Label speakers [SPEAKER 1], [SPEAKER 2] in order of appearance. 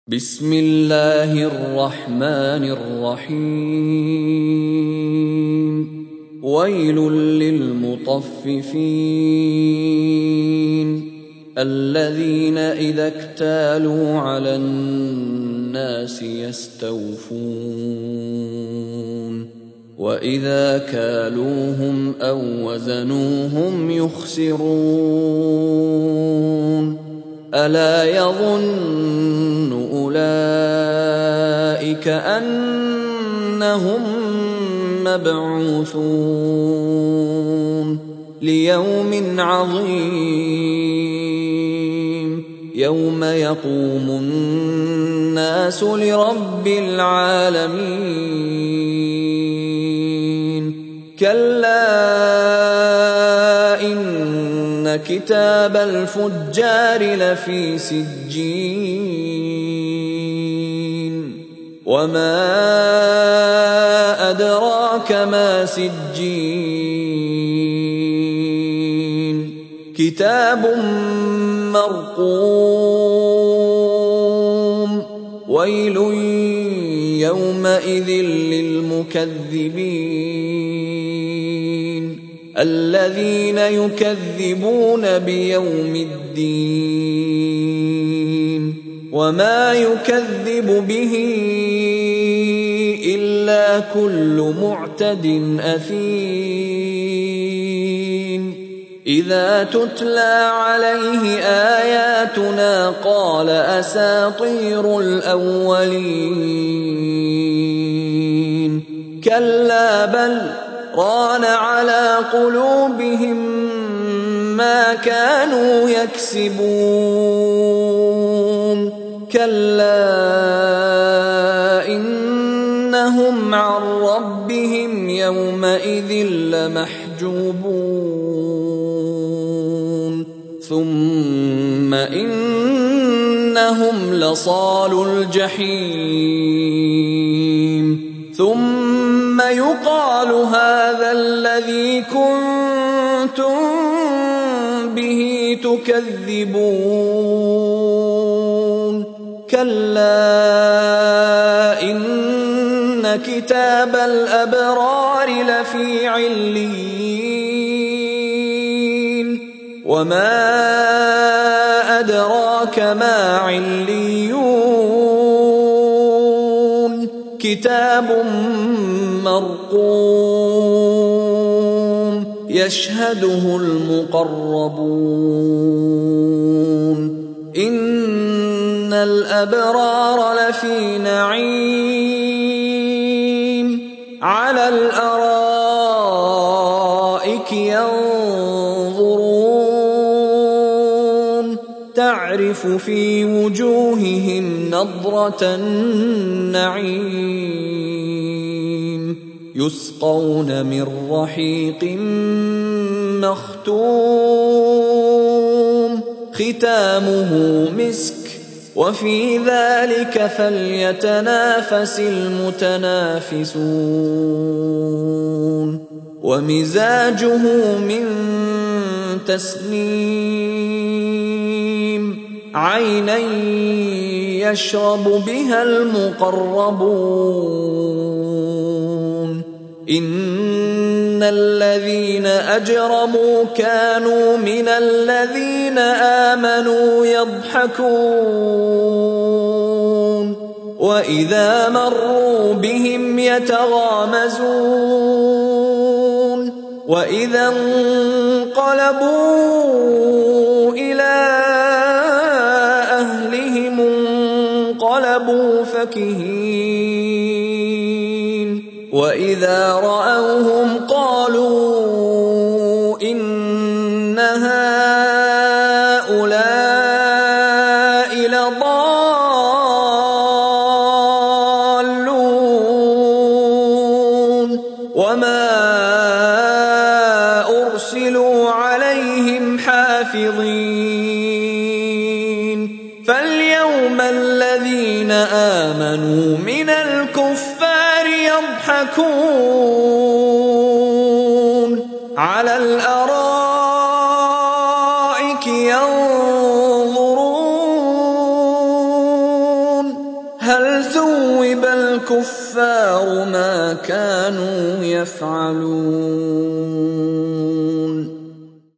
[SPEAKER 1] بسم الله الرحمن الرحيم ويل للمطففين الذين إذا اكتالوا على الناس يستوفون وإذا كالوهم أو وزنوهم يخسرون ألا يظن أولئك أنهم مبعوثون ليوم عظيم يوم يقوم الناس لرب العالمين كلا إن كتاب الفجار لفي سجين وما أدراك ما سجين كتاب مرقوم ويل يومئذ للمكذبين الذين يكذبون بيوم الدين وما يكذب به إلا كل معتد أثيم إذا تتلى عليه آياتنا قال أساطير الأولين كلا بل ران على قلوبهم ما كانوا يكسبون كلا إنهم عن ربهم يومئذ لمحجوبون ثم إنهم لصالو الجحيم ثم يقال هذا الذي كنتم به تكذبون كلا إن كتاب الأبرار لفي عليين وما أدراك ما عليون كتاب مرقوم يشهده المقربون إن الأبرار لفي نعيم على الأرائك ينظرون تعرف في وجوههم نضرة النعيم يسقون من رحيق مختوم ختامه مسك وفي ذلك فليتنافس المتنافسون ومزاجه من تسنيم عينا يشرب بها المقربون إن الذين أجرموا كانوا من الذين آمنوا يضحكون وإذا مروا بهم يتغامزون وإذا انقلبوا إلى أهلهم انقلبوا فكهين وإذا رأوهم قالوا إن هؤلاء لضالون وما أرسلوا عليهم حافظين فاليوم الذين آمنوا من الكفار يضحكون على الأرائك ينظرون هل ثوب الكفار ما كانوا يفعلون